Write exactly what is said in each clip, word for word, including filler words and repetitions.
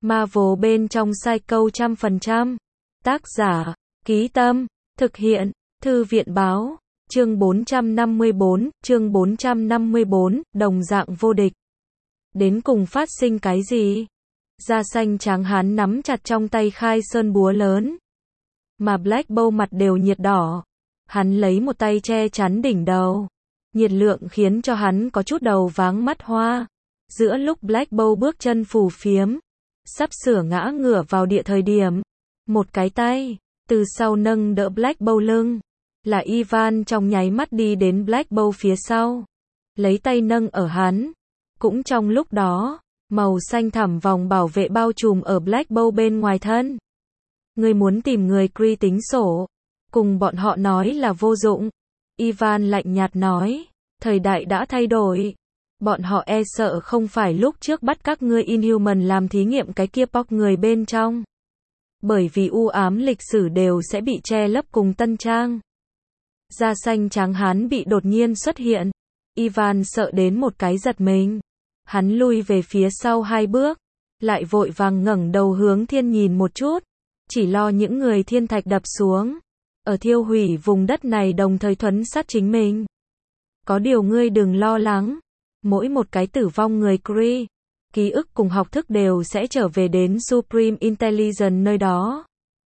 Marvel bên trong Psycho trăm phần trăm. Tác giả, Ký Tâm, thực hiện, Thư viện báo, chương bốn trăm năm mươi bốn, chương bốn trăm năm mươi bốn, đồng dạng vô địch. Đến cùng phát sinh cái gì? Da xanh trắng hán nắm chặt trong tay khai sơn búa lớn. Mà Black Bolt mặt đều nhiệt đỏ. Hắn lấy một tay che chắn đỉnh đầu. Nhiệt lượng khiến cho hắn có chút đầu váng mắt hoa. Giữa lúc Black Bolt bước chân phù phiếm, sắp sửa ngã ngửa vào địa thời điểm, một cái tay từ sau nâng đỡ Black Bolt lưng, là Ivan trong nháy mắt đi đến Black Bolt phía sau, lấy tay nâng ở hắn. Cũng trong lúc đó, màu xanh thẳm vòng bảo vệ bao trùm ở Black Bolt bên ngoài thân. Ngươi muốn tìm người Kree tính sổ, cùng bọn họ nói là vô dụng. Ivan lạnh nhạt nói, thời đại đã thay đổi. Bọn họ e sợ không phải lúc trước bắt các ngươi Inhuman làm thí nghiệm cái kia bóc người bên trong. Bởi vì u ám lịch sử đều sẽ bị che lấp cùng tân trang. Da xanh trắng hán bị đột nhiên xuất hiện. Ivan sợ đến một cái giật mình. Hắn lui về phía sau hai bước, lại vội vàng ngẩng đầu hướng thiên nhìn một chút, chỉ lo những người thiên thạch đập xuống, ở thiêu hủy vùng đất này đồng thời thuấn sát chính mình. Có điều ngươi đừng lo lắng, mỗi một cái tử vong người Kree, ký ức cùng học thức đều sẽ trở về đến Supreme Intelligence nơi đó.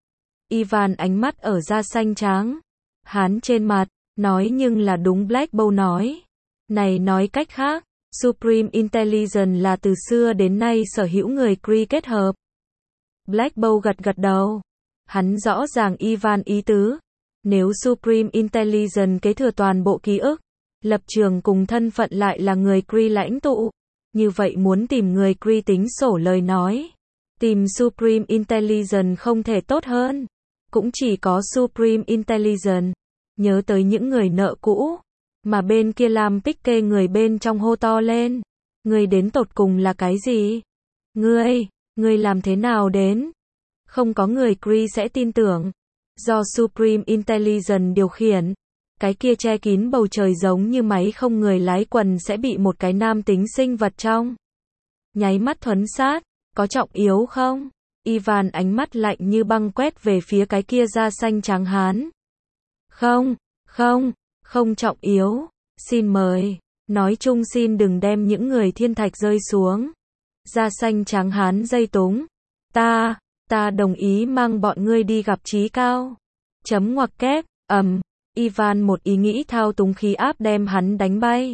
Ivan ánh mắt ở da xanh trắng hán trên mặt, nói nhưng là đúng Black Bolt nói. Này nói cách khác, Supreme Intelligence là từ xưa đến nay sở hữu người Kree kết hợp. Black Bolt gật gật đầu. Hắn rõ ràng Ivan ý tứ. Nếu Supreme Intelligence kế thừa toàn bộ ký ức, lập trường cùng thân phận lại là người Kree lãnh tụ, như vậy muốn tìm người Kree tính sổ lời nói, tìm Supreme Intelligence không thể tốt hơn. Cũng chỉ có Supreme Intelligence nhớ tới những người nợ cũ. Mà bên kia làm pick kê người bên trong hô to lên. Ngươi đến tột cùng là cái gì? Ngươi, ngươi làm thế nào đến? Không có người Kree sẽ tin tưởng. Do Supreme Intelligence điều khiển, cái kia che kín bầu trời giống như máy không người lái quần sẽ bị một cái nam tính sinh vật trong nháy mắt thuấn sát. Có trọng yếu không? Ivan ánh mắt lạnh như băng quét về phía cái kia da xanh trắng hán. Không, không. Không trọng yếu, xin mời, nói chung xin đừng đem những người thiên thạch rơi xuống. Da xanh trắng hán dây túng. Ta, ta đồng ý mang bọn ngươi đi gặp trí cao. Chấm ngoặc kép, ầm, Ivan một ý nghĩ thao túng khí áp đem hắn đánh bay.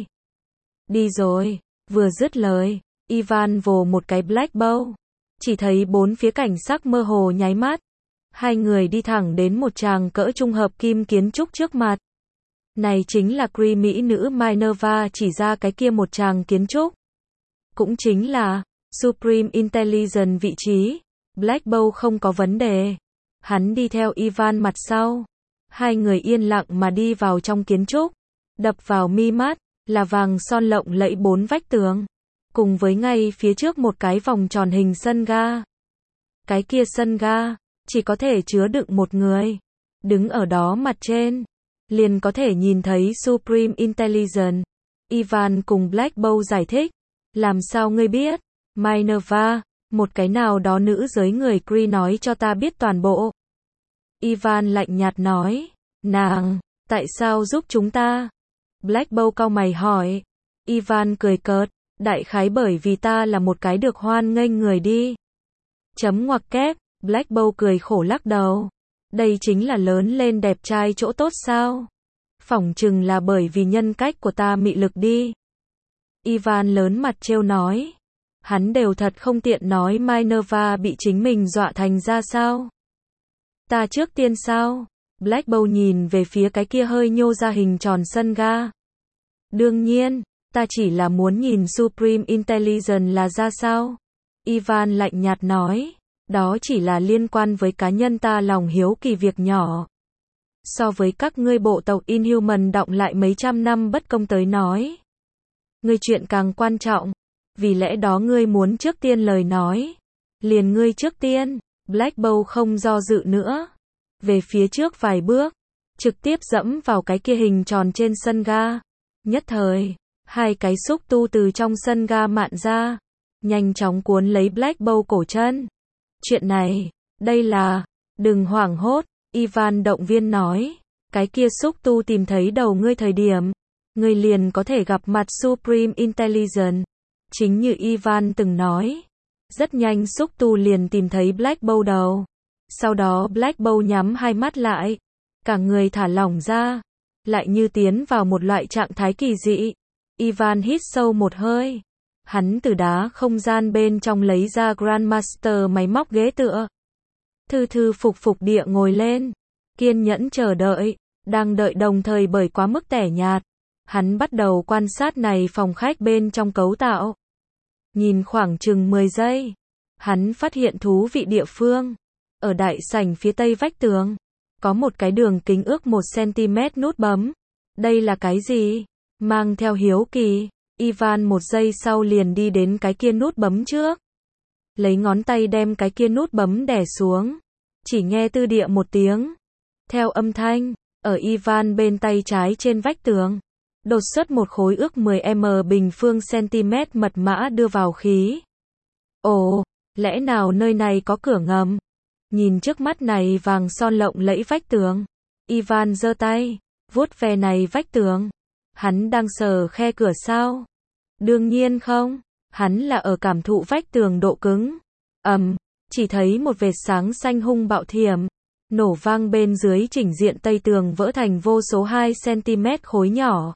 Đi rồi, vừa dứt lời, Ivan vồ một cái Black Bolt. Chỉ thấy bốn phía cảnh sắc mơ hồ nháy mắt. Hai người đi thẳng đến một tràng cỡ trung hợp kim kiến trúc trước mặt. Này chính là Kree mỹ nữ Minerva chỉ ra cái kia một tràng kiến trúc. Cũng chính là Supreme Intelligence vị trí. Black Bolt không có vấn đề. Hắn đi theo Ivan mặt sau. Hai người yên lặng mà đi vào trong kiến trúc. Đập vào mi mắt là vàng son lộng lẫy bốn vách tường. Cùng với ngay phía trước một cái vòng tròn hình sân ga. Cái kia sân ga chỉ có thể chứa đựng một người. Đứng ở đó mặt trên liền có thể nhìn thấy Supreme Intelligence. Ivan cùng Black Bolt giải thích. Làm sao ngươi biết? Minerva, một cái nào đó nữ giới người Kree nói cho ta biết toàn bộ. Ivan lạnh nhạt nói. Nàng, tại sao giúp chúng ta? Black Bolt cau mày hỏi. Ivan cười cợt. Đại khái bởi vì ta là một cái được hoan nghênh người đi. Chấm ngoặc kép, Black Bolt cười khổ lắc đầu. Đây chính là lớn lên đẹp trai chỗ tốt sao? Phỏng chừng là bởi vì nhân cách của ta mị lực đi. Ivan lớn mặt trêu nói. Hắn đều thật không tiện nói Minerva bị chính mình dọa thành ra sao? Ta trước tiên sao? Black Bolt nhìn về phía cái kia hơi nhô ra hình tròn sân ga. Đương nhiên, ta chỉ là muốn nhìn Supreme Intelligence là ra sao? Ivan lạnh nhạt nói. Đó chỉ là liên quan với cá nhân ta lòng hiếu kỳ việc nhỏ. So với các ngươi bộ tộc Inhuman đọng lại mấy trăm năm bất công tới nói. Ngươi chuyện càng quan trọng. Vì lẽ đó ngươi muốn trước tiên lời nói. Liền ngươi trước tiên. Black Bolt không do dự nữa. Về phía trước vài bước. Trực tiếp dẫm vào cái kia hình tròn trên sân ga. Nhất thời, hai cái xúc tu từ trong sân ga mạn ra. Nhanh chóng cuốn lấy Black Bolt cổ chân. Chuyện này, đây là, đừng hoảng hốt, Ivan động viên nói. Cái kia xúc tu tìm thấy đầu ngươi thời điểm, ngươi liền có thể gặp mặt Supreme Intelligence. Chính như Ivan từng nói, rất nhanh xúc tu liền tìm thấy Black Bolt đầu. Sau đó Black Bolt nhắm hai mắt lại, cả người thả lỏng ra, lại như tiến vào một loại trạng thái kỳ dị. Ivan hít sâu một hơi. Hắn từ đá không gian bên trong lấy ra Grandmaster máy móc ghế tựa. Thư thư phục phục địa ngồi lên, kiên nhẫn chờ đợi, đang đợi đồng thời bởi quá mức tẻ nhạt. Hắn bắt đầu quan sát này phòng khách bên trong cấu tạo. Nhìn khoảng chừng mười giây, hắn phát hiện thú vị địa phương. Ở đại sảnh phía tây vách tường, có một cái đường kính ước một xăng-ti-mét nút bấm. Đây là cái gì? Mang theo hiếu kỳ, Ivan một giây sau liền đi đến cái kia nút bấm trước. Lấy ngón tay đem cái kia nút bấm đè xuống. Chỉ nghe tư địa một tiếng. Theo âm thanh, ở Ivan bên tay trái trên vách tường, đột xuất một khối ước mười mét bình phương cm mật mã đưa vào khí. Ồ, lẽ nào nơi này có cửa ngầm? Nhìn trước mắt này vàng son lộng lẫy vách tường, Ivan giơ tay, vuốt ve này vách tường. Hắn đang sờ khe cửa sao? Đương nhiên không, hắn là ở cảm thụ vách tường độ cứng. Ầm, um, chỉ thấy một vệt sáng xanh hung bạo thiểm, nổ vang bên dưới chỉnh diện tây tường vỡ thành vô số hai xăng-ti-mét khối nhỏ.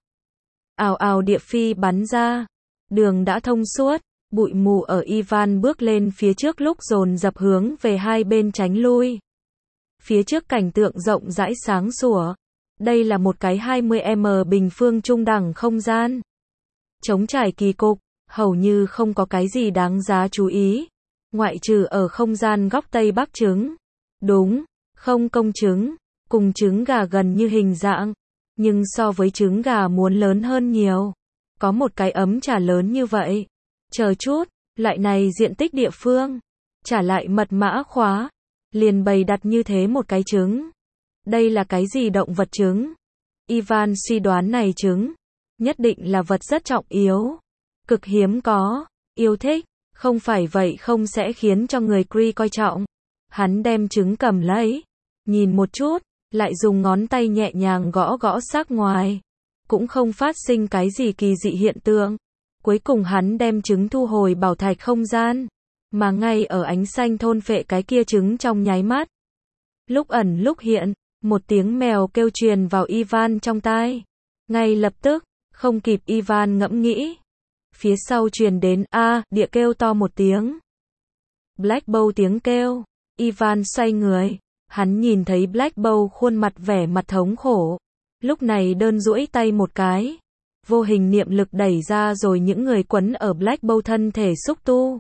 Ào ào địa phi bắn ra, đường đã thông suốt, bụi mù ở Ivan bước lên phía trước lúc dồn dập hướng về hai bên tránh lui. Phía trước cảnh tượng rộng rãi sáng sủa. Đây là một cái hai mươi mét bình phương trung đẳng không gian. Trống trải kỳ cục, hầu như không có cái gì đáng giá chú ý. Ngoại trừ ở không gian góc tây bắc trứng. Đúng, không công trứng, cùng trứng gà gần như hình dạng. Nhưng so với trứng gà muốn lớn hơn nhiều. Có một cái ấm trà lớn như vậy. Chờ chút, loại này diện tích địa phương. Trả lại mật mã khóa. Liền bày đặt như thế một cái trứng. Đây là cái gì động vật trứng? Ivan suy đoán này trứng. Nhất định là vật rất trọng yếu. Cực hiếm có. Yêu thích. Không phải vậy không sẽ khiến cho người Cree coi trọng. Hắn đem trứng cầm lấy. Nhìn một chút. Lại dùng ngón tay nhẹ nhàng gõ gõ xác ngoài. Cũng không phát sinh cái gì kỳ dị hiện tượng. Cuối cùng hắn đem trứng thu hồi bảo thạch không gian. Mà ngay ở ánh xanh thôn phệ cái kia trứng trong nháy mắt. Lúc ẩn lúc hiện, một tiếng mèo kêu truyền vào Ivan trong tai. Ngay lập tức, không kịp Ivan ngẫm nghĩ. Phía sau truyền đến a địa kêu to một tiếng. Black Bolt tiếng kêu. Ivan xoay người. Hắn nhìn thấy Black Bolt khuôn mặt vẻ mặt thống khổ. Lúc này đơn duỗi tay một cái. Vô hình niệm lực đẩy ra rồi những người quấn ở Black Bolt thân thể xúc tu.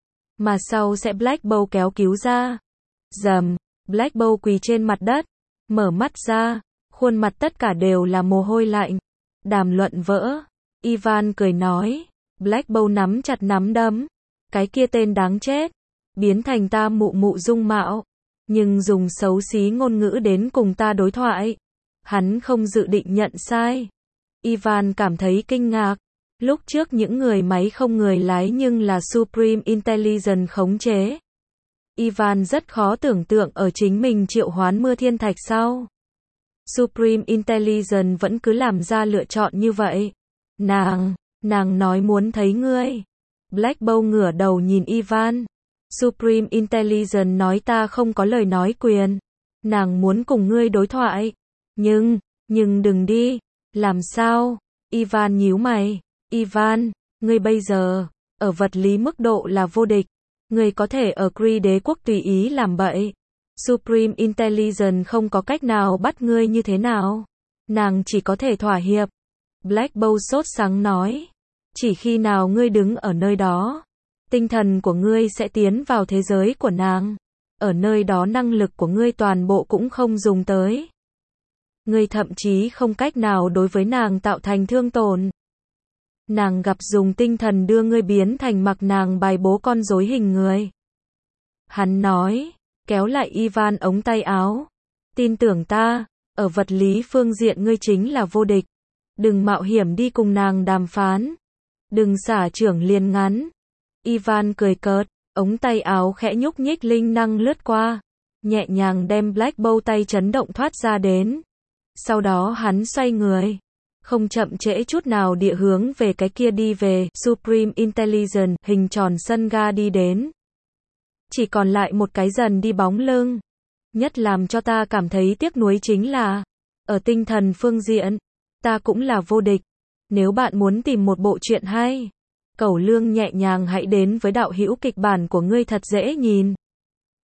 Mà sau sẽ Black Bolt kéo cứu ra. Dầm, Black Bolt quỳ trên mặt đất. Mở mắt ra, khuôn mặt tất cả đều là mồ hôi lạnh. Đàm luận vỡ. Ivan cười nói. Black Bolt nắm chặt nắm đấm. Cái kia tên đáng chết. Biến thành ta mụ mụ dung mạo. Nhưng dùng xấu xí ngôn ngữ đến cùng ta đối thoại. Hắn không dự định nhận sai. Ivan cảm thấy kinh ngạc. Lúc trước những người máy không người lái nhưng là Supreme Intelligence khống chế. Ivan rất khó tưởng tượng ở chính mình triệu hoán mưa thiên thạch sau. Supreme Intelligence vẫn cứ làm ra lựa chọn như vậy. Nàng, nàng nói muốn thấy ngươi. Black Bolt ngửa đầu nhìn Ivan. Supreme Intelligence nói ta không có lời nói quyền. Nàng muốn cùng ngươi đối thoại. Nhưng, nhưng đừng đi. Làm sao? Ivan nhíu mày. Ivan, ngươi bây giờ, ở vật lý mức độ là vô địch. Ngươi có thể ở Cree đế quốc tùy ý làm bậy. Supreme Intelligence không có cách nào bắt ngươi như thế nào. Nàng chỉ có thể thỏa hiệp. Black Bolt sốt sắng nói. Chỉ khi nào ngươi đứng ở nơi đó, tinh thần của ngươi sẽ tiến vào thế giới của nàng. Ở nơi đó năng lực của ngươi toàn bộ cũng không dùng tới. Ngươi thậm chí không cách nào đối với nàng tạo thành thương tổn. Nàng gặp dùng tinh thần đưa ngươi biến thành mặc nàng bài bố con rối hình người. Hắn nói, kéo lại Ivan ống tay áo. Tin tưởng ta, ở vật lý phương diện ngươi chính là vô địch. Đừng mạo hiểm đi cùng nàng đàm phán. Đừng xả trưởng liền ngắn. Ivan cười cợt, Ống tay áo khẽ nhúc nhích linh năng lướt qua, nhẹ nhàng đem Black Bolt tay chấn động thoát ra đến. Sau đó hắn xoay người, không chậm trễ chút nào địa hướng về cái kia đi về, Supreme Intelligence, hình tròn sân ga đi đến. Chỉ còn lại một cái dần đi bóng lưng. Nhất làm cho ta cảm thấy tiếc nuối chính là, ở tinh thần phương diện, ta cũng là vô địch. Nếu bạn muốn tìm một bộ truyện hay, Cẩu Lương nhẹ nhàng hãy đến với đạo hữu kịch bản của ngươi thật dễ nhìn.